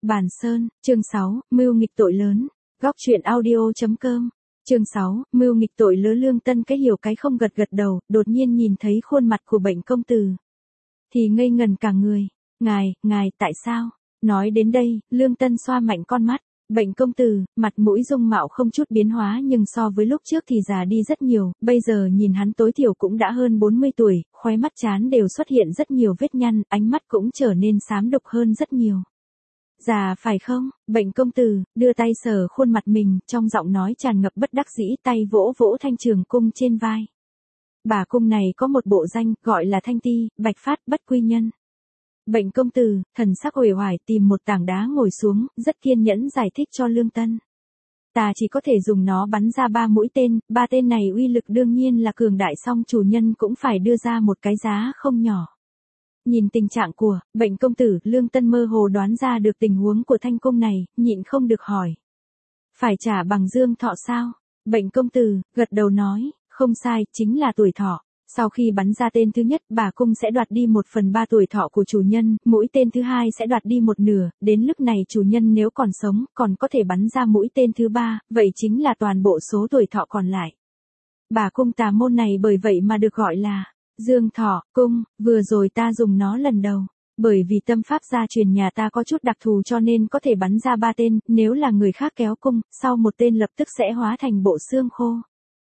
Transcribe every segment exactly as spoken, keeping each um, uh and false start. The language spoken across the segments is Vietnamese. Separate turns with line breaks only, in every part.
Bàn Sơn, chương sáu, mưu nghịch tội lớn. Góc truyện audio.com. Chương sáu, mưu nghịch tội lớn. Lương Tân cái hiểu cái không gật gật đầu, đột nhiên nhìn thấy khuôn mặt của Bệnh công tử thì ngây ngần cả người. Ngài, ngài, tại sao? Nói đến đây, Lương Tân xoa mạnh con mắt. Bệnh công tử, mặt mũi dung mạo không chút biến hóa nhưng so với lúc trước thì già đi rất nhiều, bây giờ nhìn hắn tối thiểu cũng đã hơn bốn mươi tuổi, khóe mắt trán đều xuất hiện rất nhiều vết nhăn, ánh mắt cũng trở nên xám đục hơn rất nhiều. Già phải không? Bệnh công tử, đưa tay sờ khuôn mặt mình, trong giọng nói tràn ngập bất đắc dĩ, tay vỗ vỗ Thanh Trường Cung trên vai. Bà cung này có một bộ danh, gọi là Thanh Ti, Bạch Phát, Bất Quy Nhân. Bệnh công tử, thần sắc uể oải tìm một tảng đá ngồi xuống, rất kiên nhẫn giải thích cho Lương Tân. Ta chỉ có thể dùng nó bắn ra ba mũi tên, ba tên này uy lực đương nhiên là cường đại, song chủ nhân cũng phải đưa ra một cái giá không nhỏ. Nhìn tình trạng của Bệnh công tử, Lương Tân mơ hồ đoán ra được tình huống của Thanh cung này, nhịn không được hỏi. Phải trả bằng dương thọ sao? Bệnh công tử, gật đầu nói, không sai, chính là tuổi thọ. Sau khi bắn ra tên thứ nhất, bà cung sẽ đoạt đi một phần ba tuổi thọ của chủ nhân, mũi tên thứ hai sẽ đoạt đi một nửa, đến lúc này chủ nhân nếu còn sống, còn có thể bắn ra mũi tên thứ ba, vậy chính là toàn bộ số tuổi thọ còn lại. Bà cung tà môn này bởi vậy mà được gọi là Dương Thọ Cung, vừa rồi ta dùng nó lần đầu. Bởi vì tâm pháp gia truyền nhà ta có chút đặc thù cho nên có thể bắn ra ba tên, nếu là người khác kéo cung, sau một tên lập tức sẽ hóa thành bộ xương khô.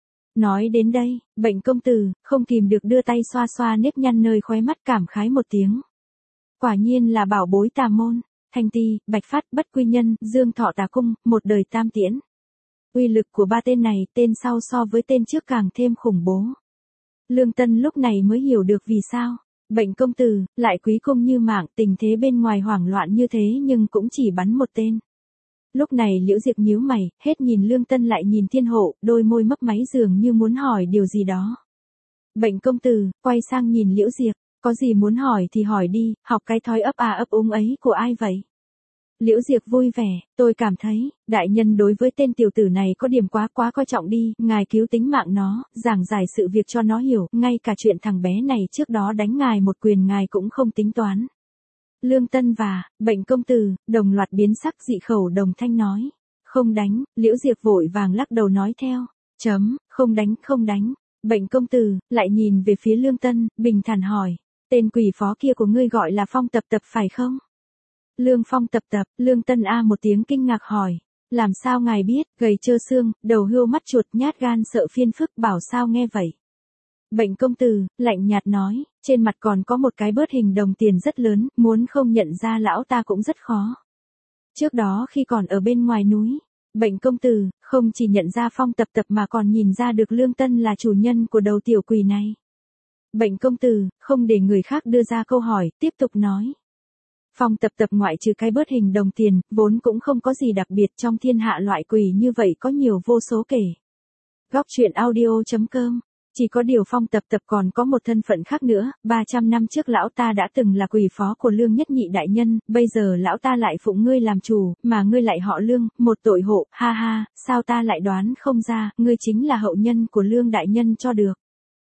Nói đến đây, Bệnh công tử, không kìm được đưa tay xoa xoa nếp nhăn nơi khóe mắt, cảm khái một tiếng. Quả nhiên là bảo bối tà môn, Thanh Ti, Bạch Phát, Bất Quy Nhân, Dương Thọ Tà Cung, một đời tam tiễn. Uy lực của ba tên này, tên sau so với tên trước càng thêm khủng bố. Lương Tân lúc này mới hiểu được vì sao Bệnh công tử lại quý cung như mạng, tình thế bên ngoài hoảng loạn như thế nhưng cũng chỉ bắn một tên. Lúc này Liễu Diệp nhíu mày, hết nhìn Lương Tân lại nhìn Thiên Hộ, đôi môi mấp máy dường như muốn hỏi điều gì đó. Bệnh công tử quay sang nhìn Liễu Diệp, có gì muốn hỏi thì hỏi đi, học cái thói ấp à ấp úng ấy của ai vậy? Liễu Diệp vui vẻ, tôi cảm thấy, đại nhân đối với tên tiểu tử này có điểm quá quá coi trọng đi, ngài cứu tính mạng nó, giảng giải sự việc cho nó hiểu, ngay cả chuyện thằng bé này trước đó đánh ngài một quyền ngài cũng không tính toán. Lương Tân và Bệnh công tử đồng loạt biến sắc, dị khẩu đồng thanh nói, không đánh. Liễu Diệp vội vàng lắc đầu nói theo, chấm, không đánh, không đánh. Bệnh công tử lại nhìn về phía Lương Tân, bình thản hỏi, tên quỷ phó kia của ngươi gọi là Phong Tập Tập phải không? Lương Phong Tập Tập. Lương Tân a một tiếng kinh ngạc hỏi, làm sao ngài biết? Gầy trơ xương, đầu hươu mắt chuột, nhát gan sợ phiền phức, bảo sao nghe vậy? Bệnh công tử lạnh nhạt nói, trên mặt còn có một cái bớt hình đồng tiền rất lớn, muốn không nhận ra lão ta cũng rất khó. Trước đó khi còn ở bên ngoài núi, Bệnh công tử không chỉ nhận ra Phong Tập Tập mà còn nhìn ra được Lương Tân là chủ nhân của đầu tiểu quỷ này. Bệnh công tử không để người khác đưa ra câu hỏi, tiếp tục nói. Phong Tập Tập ngoại trừ cái bớt hình đồng tiền, vốn cũng không có gì đặc biệt, trong thiên hạ loại quỷ như vậy có nhiều vô số kể. Góc truyện audio.com. Chỉ có điều Phong Tập Tập còn có một thân phận khác nữa, ba trăm năm trước lão ta đã từng là quỷ phó của Lương Nhất Nhị đại nhân, bây giờ lão ta lại phụng ngươi làm chủ, mà ngươi lại họ Lương, một tội hộ, ha ha, sao ta lại đoán không ra, ngươi chính là hậu nhân của Lương đại nhân cho được.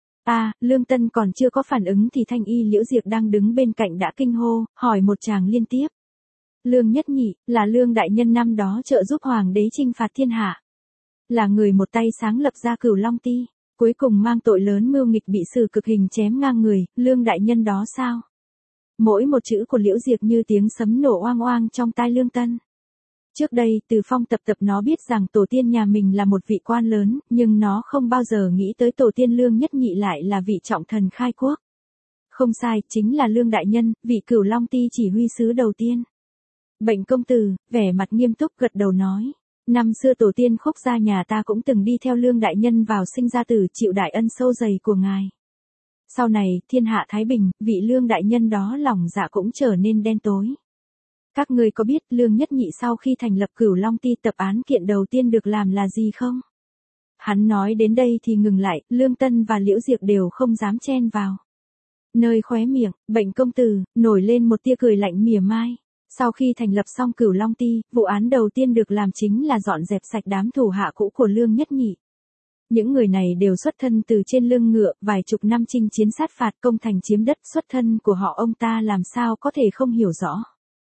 À, Lương Tân còn chưa có phản ứng thì Thanh Y Liễu Diệp đang đứng bên cạnh đã kinh hô, hỏi một tràng liên tiếp. Lương Nhất Nhị, là Lương đại nhân năm đó trợ giúp hoàng đế chinh phạt thiên hạ. Là người một tay sáng lập ra Cửu Long Ti, cuối cùng mang tội lớn mưu nghịch bị xử cực hình chém ngang người, Lương đại nhân đó sao? Mỗi một chữ của Liễu Diệp như tiếng sấm nổ oang oang trong tai Lương Tân. Trước đây, từ Phong Tập Tập nó biết rằng tổ tiên nhà mình là một vị quan lớn, nhưng nó không bao giờ nghĩ tới tổ tiên Lương Nhất Nhị lại là vị trọng thần khai quốc. Không sai, chính là Lương đại nhân, vị Cửu Long Ti chỉ huy sứ đầu tiên. Bệnh công tử vẻ mặt nghiêm túc gật đầu nói, năm xưa tổ tiên Khúc gia nhà ta cũng từng đi theo Lương đại nhân vào sinh ra tử, chịu đại ân sâu dày của ngài. Sau này, thiên hạ thái bình, vị Lương đại nhân đó lòng dạ cũng trở nên đen tối. Các ngươi có biết Lương Nhất Nhị sau khi thành lập Cửu Long Ti tập án kiện đầu tiên được làm là gì không? Hắn nói đến đây thì ngừng lại, Lương Tân và Liễu Diệp đều không dám chen vào. Nơi khóe miệng, Bệnh công tử nổi lên một tia cười lạnh mỉa mai. Sau khi thành lập xong Cửu Long Ti, vụ án đầu tiên được làm chính là dọn dẹp sạch đám thủ hạ cũ của Lương Nhất Nhị. Những người này đều xuất thân từ trên lưng ngựa, vài chục năm chinh chiến sát phạt công thành chiếm đất, xuất thân của họ ông ta làm sao có thể không hiểu rõ.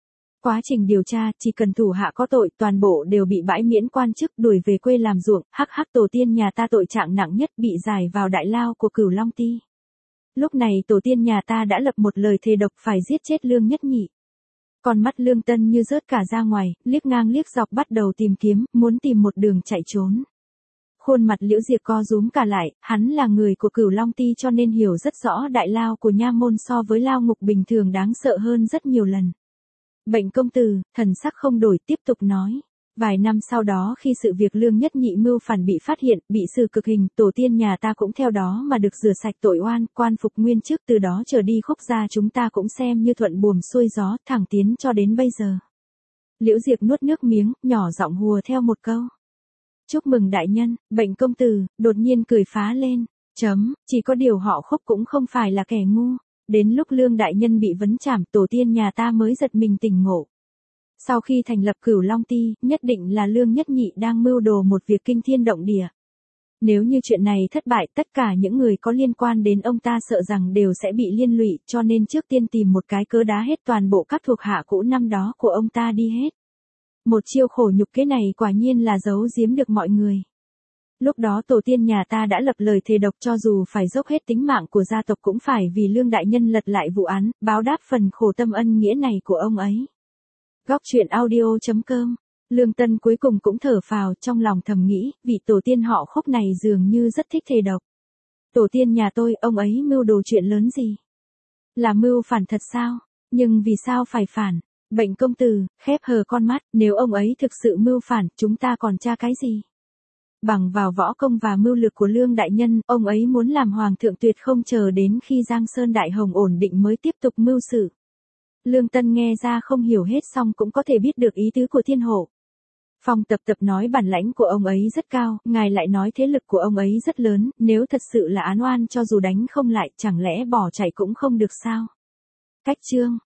quá trình điều tra, chỉ cần thủ hạ có tội, toàn bộ đều bị bãi miễn quan chức, đuổi về quê làm ruộng, hắc hắc tổ tiên nhà ta tội trạng nặng nhất bị giải vào đại lao của Cửu Long Ti. Lúc này tổ tiên nhà ta đã lập một lời thề độc phải giết chết Lương Nhất Nhị. Con mắt Lương Tân như rớt cả ra ngoài, liếc ngang liếc dọc bắt đầu tìm kiếm, muốn tìm một đường chạy trốn. Khuôn mặt Liễu Diệp co rúm cả lại, hắn là người của Cửu Long Ti cho nên hiểu rất rõ đại lao của nha môn so với lao ngục bình thường đáng sợ hơn rất nhiều lần. Bệnh công tử, thần sắc không đổi, tiếp tục nói. Vài năm sau đó khi sự việc Lương Nhất Nhị mưu phản bị phát hiện, bị xử cực hình, tổ tiên nhà ta cũng theo đó mà được rửa sạch tội oan, quan phục nguyên chức, từ đó trở đi Khúc gia chúng ta cũng xem như thuận buồm xuôi gió, thẳng tiến cho đến bây giờ. Liễu Diệp nuốt nước miếng, nhỏ giọng hùa theo một câu. Chúc mừng đại nhân, Bệnh công tử, đột nhiên cười phá lên. Chấm, chỉ có điều họ Khúc cũng không phải là kẻ ngu. Đến lúc Lương đại nhân bị vấn trảm, tổ tiên nhà ta mới giật mình tỉnh ngộ. Sau khi thành lập Cửu Long Ti, nhất định là Lương Nhất Nhị đang mưu đồ một việc kinh thiên động địa. Nếu như chuyện này thất bại, tất cả những người có liên quan đến ông ta sợ rằng đều sẽ bị liên lụy, cho nên trước tiên tìm một cái cớ đá hết toàn bộ các thuộc hạ cũ năm đó của ông ta đi hết. Một chiêu khổ nhục kế này quả nhiên là giấu giếm được mọi người. Lúc đó tổ tiên nhà ta đã lập lời thề độc cho dù phải dốc hết tính mạng của gia tộc cũng phải vì Lương đại nhân lật lại vụ án, báo đáp phần khổ tâm ân nghĩa này của ông ấy. Góc truyện audio chấm com. Lương Tân cuối cùng cũng thở phào, trong lòng thầm nghĩ, vị tổ tiên họ Khúc này dường như rất thích thề độc. Tổ tiên nhà tôi, ông ấy mưu đồ chuyện lớn gì? Là mưu phản thật sao? Nhưng vì sao phải phản? Bệnh công tử, khép hờ con mắt, nếu ông ấy thực sự mưu phản, chúng ta còn tra cái gì? Bằng vào võ công và mưu lược của Lương đại nhân, ông ấy muốn làm hoàng thượng tuyệt không chờ đến khi Giang Sơn Đại Hồng ổn định mới tiếp tục mưu sự. Lương Tân nghe ra không hiểu hết xong cũng có thể biết được ý tứ của Thiên Hổ. Phong Tập Tập nói bản lãnh của ông ấy rất cao, ngài lại nói thế lực của ông ấy rất lớn, nếu thật sự là án oan cho dù đánh không lại, chẳng lẽ bỏ chạy cũng không được sao? Cách chương